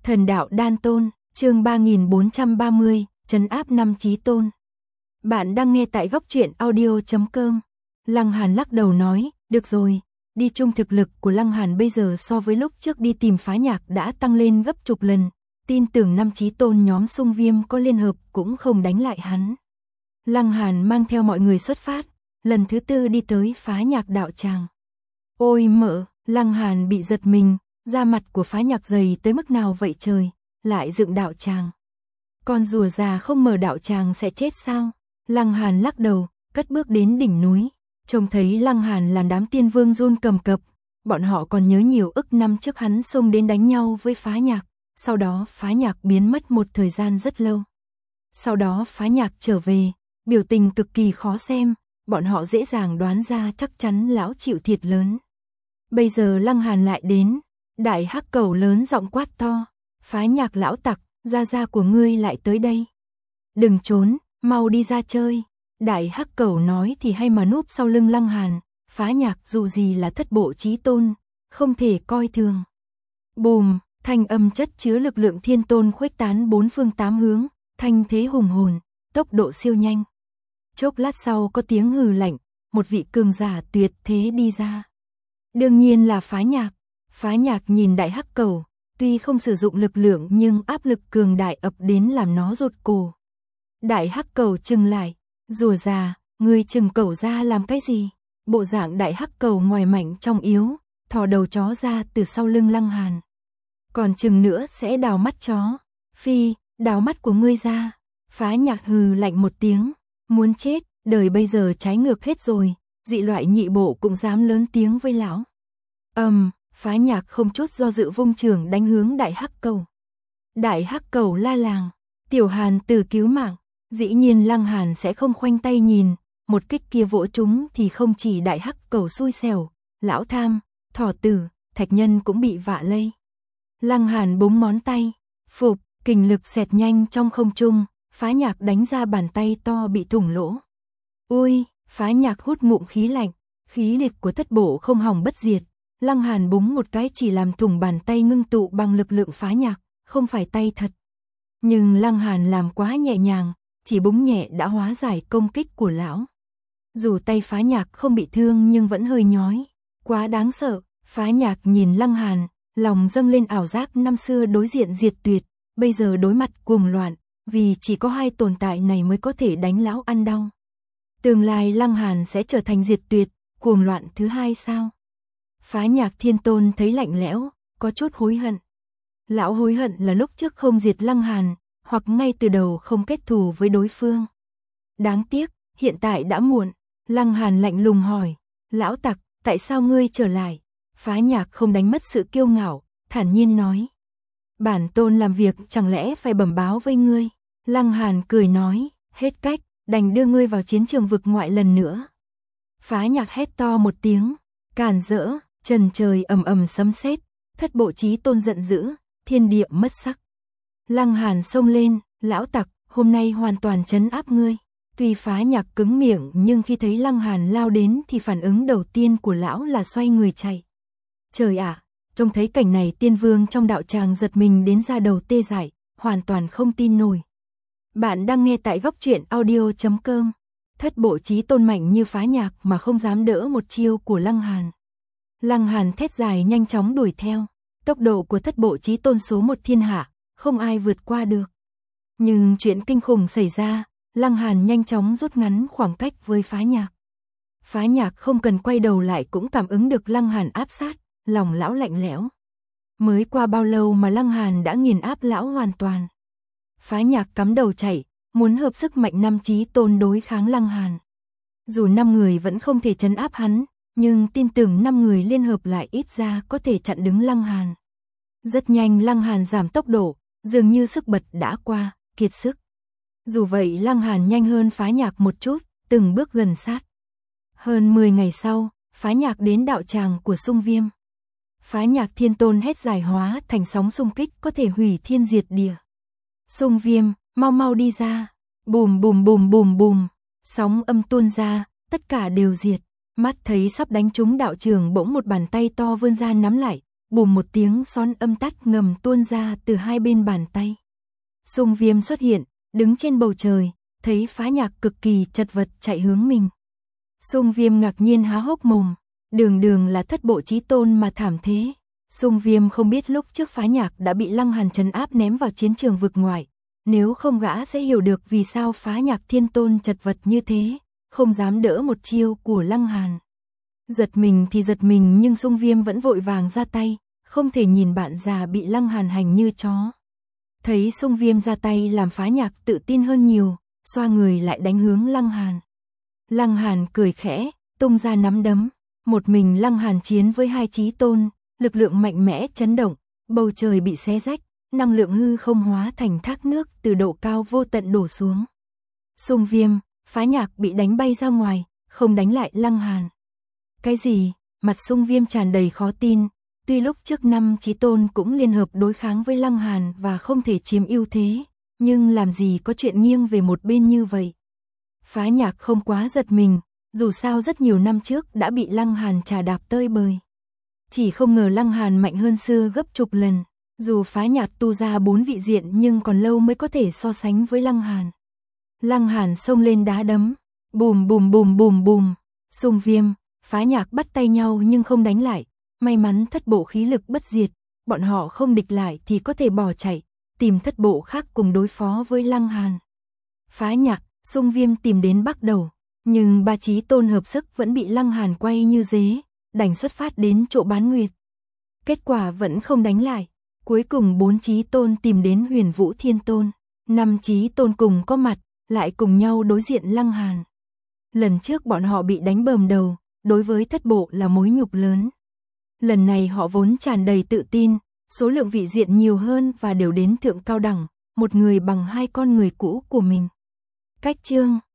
Thần đạo đan tôn, chương 3430, trấn áp năm chí tôn. Bạn đang nghe tại góc truyện audio.com. Lăng Hàn lắc đầu nói, được rồi, đi chung thực lực của Lăng Hàn bây giờ so với lúc trước đi tìm Phá Nhạc đã tăng lên gấp chục lần, tin tưởng năm chí tôn nhóm Xung Viêm có liên hợp cũng không đánh lại hắn. Lăng Hàn mang theo mọi người xuất phát, lần thứ tư đi tới Phá Nhạc đạo tràng. Ôi mợ, Lăng Hàn bị giật mình, da mặt của Phá Nhạc dày tới mức nào vậy trời, lại dựng đạo tràng. Con rùa già không mở đạo tràng sẽ chết sao? Lăng Hàn lắc đầu, cất bước đến đỉnh núi, trông thấy Lăng Hàn làm đám tiên vương run cầm cập, bọn họ còn nhớ nhiều ức năm trước hắn xông đến đánh nhau với Phá Nhạc, sau đó Phá Nhạc biến mất một thời gian rất lâu. Sau đó Phá Nhạc trở về, biểu tình cực kỳ khó xem, bọn họ dễ dàng đoán ra chắc chắn lão chịu thiệt lớn. Bây giờ Lăng Hàn lại đến, đại hắc cẩu lớn giọng quát to, Phá Nhạc lão tặc, gia của ngươi lại tới đây. Đừng trốn, mau đi ra chơi. Đại hắc cẩu nói thì hay mà núp sau lưng Lăng Hàn, Phá Nhạc dù gì là thất bộ chí tôn, không thể coi thường. Bùm, thanh âm chất chứa lực lượng thiên tôn khuếch tán bốn phương tám hướng, thanh thế hùng hồn, tốc độ siêu nhanh. Chốc lát sau có tiếng hừ lạnh, một vị cường giả tuyệt thế đi ra. Đương nhiên là Phá Nhạc. Phá Nhạc nhìn đại hắc cẩu, tuy không sử dụng lực lượng nhưng áp lực cường đại ập đến làm nó rụt cổ. Đại hắc cẩu trừng lại, rùa già, ngươi trừng cẩu ra làm cái gì? Bộ dạng đại hắc cẩu ngoài mạnh trong yếu, thò đầu chó ra từ sau lưng Lăng Hàn. Còn chừng nữa sẽ đào mắt chó. Phi, đào mắt của ngươi ra. Phá Nhạc hừ lạnh một tiếng, muốn chết, đời bây giờ trái ngược hết rồi, dị loại nhị bộ cũng dám lớn tiếng với lão. Phá Nhạc không chút do dự vung chưởng đánh hướng đại hắc cẩu. Đại hắc cẩu la làng, tiểu Hàn tử cứu mạng, dĩ nhiên Lăng Hàn sẽ không khoanh tay nhìn, một kích kia vỗ trúng thì không chỉ đại hắc cẩu xui xẻo, lão tham, thỏ tử, thạch nhân cũng bị vạ lây. Lăng Hàn búng ngón tay, phụp, kình lực xẹt nhanh trong không trung, Phá Nhạc đánh ra bàn tay to bị thủng lỗ. Ui, Phá Nhạc hút ngụm khí lạnh, khí lực của thất bộ không hỏng bất diệt. Lăng Hàn búng một cái chỉ làm thủng bàn tay ngưng tụ bằng lực lượng Phá Nhạc, không phải tay thật. Nhưng Lăng Hàn làm quá nhẹ nhàng, chỉ búng nhẹ đã hóa giải công kích của lão. Dù tay Phá Nhạc không bị thương nhưng vẫn hơi nhói, quá đáng sợ. Phá Nhạc nhìn Lăng Hàn, lòng dâng lên ảo giác năm xưa đối diện diệt tuyệt, bây giờ đối mặt cuồng loạn, vì chỉ có hai tồn tại này mới có thể đánh lão ăn đau. Tương lai Lăng Hàn sẽ trở thành diệt tuyệt, cuồng loạn thứ hai sao? Phá Nhạc thiên tôn thấy lạnh lẽo, có chút hối hận. Lão hối hận là lúc trước không diệt Lăng Hàn, hoặc ngay từ đầu không kết thù với đối phương. Đáng tiếc, hiện tại đã muộn. Lăng Hàn lạnh lùng hỏi, lão tặc, tại sao ngươi trở lại? Phá Nhạc không đánh mất sự kiêu ngạo, thản nhiên nói. Bản tôn làm việc chẳng lẽ phải bẩm báo với ngươi? Lăng Hàn cười nói, hết cách, đành đưa ngươi vào chiến trường vực ngoại lần nữa. Phá Nhạc hét to một tiếng, càn rỡ, trần trời ầm ầm sấm sét, thất bộ chí tôn giận dữ, thiên địa mất sắc. Lăng Hàn xông lên, lão tặc, hôm nay hoàn toàn trấn áp ngươi. Tuy Phá Nhạc cứng miệng nhưng khi thấy Lăng Hàn lao đến thì phản ứng đầu tiên của lão là xoay người chạy. Trời ạ, trông thấy cảnh này tiên vương trong đạo tràng giật mình đến da đầu tê dại, hoàn toàn không tin nổi. Bạn đang nghe tại góc truyện audio.com. Thất bộ chí tôn mạnh như Phá Nhạc mà không dám đỡ một chiêu của Lăng Hàn. Lăng Hàn thét dài nhanh chóng đuổi theo, tốc độ của thất bộ chí tôn số một thiên hạ, không ai vượt qua được. Nhưng chuyện kinh khủng xảy ra, Lăng Hàn nhanh chóng rút ngắn khoảng cách với Phá Nhạc. Phá Nhạc không cần quay đầu lại cũng cảm ứng được Lăng Hàn áp sát, lòng lão lạnh lẽo. Mới qua bao lâu mà Lăng Hàn đã nghiền áp lão hoàn toàn. Phá Nhạc cắm đầu chạy, muốn hợp sức mạnh năm chí tôn đối kháng Lăng Hàn. Dù 5 người vẫn không thể trấn áp hắn, nhưng tin tưởng 5 người liên hợp lại ít ra có thể chặn đứng Lăng Hàn. Rất nhanh Lăng Hàn giảm tốc độ, dường như sức bật đã qua, kiệt sức. Dù vậy Lăng Hàn nhanh hơn Phá Nhạc một chút, từng bước gần sát. Hơn 10 ngày sau, Phá Nhạc đến đạo tràng của Xung Viêm. Phá Nhạc thiên tôn hét giải hóa thành sóng xung kích có thể hủy thiên diệt địa. Xung Viêm, mau mau đi ra. Bùm bùm bùm bùm bùm, sóng âm tuôn ra, tất cả đều diệt. Mắt thấy sắp đánh trúng đạo trường bỗng một bàn tay to vươn ra nắm lại, bùm một tiếng xón âm tắt ngầm tuôn ra từ hai bên bàn tay. Sung Viêm xuất hiện, đứng trên bầu trời, thấy Phá Nhạc cực kỳ chật vật chạy hướng mình. Sung Viêm ngạc nhiên há hốc mồm, đường là thất bộ chí tôn mà thảm thế. Sung Viêm không biết lúc trước Phá Nhạc đã bị Lăng Hàn trấn áp ném vào chiến trường vực ngoại, nếu không gã sẽ hiểu được vì sao Phá Nhạc Thiên Tôn chật vật như thế, không dám đỡ một chiêu của Lăng Hàn. Giật mình thì giật mình nhưng Sung Viêm vẫn vội vàng ra tay, không thể nhìn bạn già bị Lăng Hàn hành như chó. Thấy Sung Viêm ra tay làm Phá Nhạc tự tin hơn nhiều, xoa người lại đánh hướng Lăng Hàn. Lăng Hàn cười khẽ, tung ra nắm đấm, một mình Lăng Hàn chiến với hai chí tôn, lực lượng mạnh mẽ chấn động, bầu trời bị xé rách, năng lượng hư không hóa thành thác nước từ độ cao vô tận đổ xuống. Sung Viêm, Phá Nhạc bị đánh bay ra ngoài, không đánh lại Lăng Hàn. Cái gì? Mặt Sung Viêm tràn đầy khó tin, tuy lúc trước 5 chí tôn cũng liên hợp đối kháng với Lăng Hàn và không thể chiếm ưu thế, nhưng làm gì có chuyện nghiêng về một bên như vậy. Phá Nhạc không quá giật mình, dù sao rất nhiều năm trước đã bị Lăng Hàn trà đạp tơi bời. Chỉ không ngờ Lăng Hàn mạnh hơn xưa gấp chục lần, dù Phá Nhạc tu ra 4 vị diện nhưng còn lâu mới có thể so sánh với Lăng Hàn. Lăng Hàn xông lên đá đấm, bùm bùm bùm bùm bùm, Sung Viêm, Phá Nhạc bắt tay nhau nhưng không đánh lại, may mắn thất bộ khí lực bất diệt, bọn họ không địch lại thì có thể bỏ chạy, tìm thất bộ khác cùng đối phó với Lăng Hàn. Phá Nhạc, Sung Viêm tìm đến Bắc Đầu, nhưng ba chí tôn hợp sức vẫn bị Lăng Hàn quay như dế, đành xuất phát đến chỗ Bán Nguyệt. Kết quả vẫn không đánh lại, cuối cùng 4 chí tôn tìm đến Huyền Vũ Thiên Tôn, 5 chí tôn cùng có mặt, lại cùng nhau đối diện Lăng Hàn. Lần trước bọn họ bị đánh bầm đầu, đối với thất bộ là mối nhục lớn. Lần này họ vốn tràn đầy tự tin, số lượng vị diện nhiều hơn và đều đến thượng cao đẳng, một người bằng 2 con người cũ của mình. Cách chương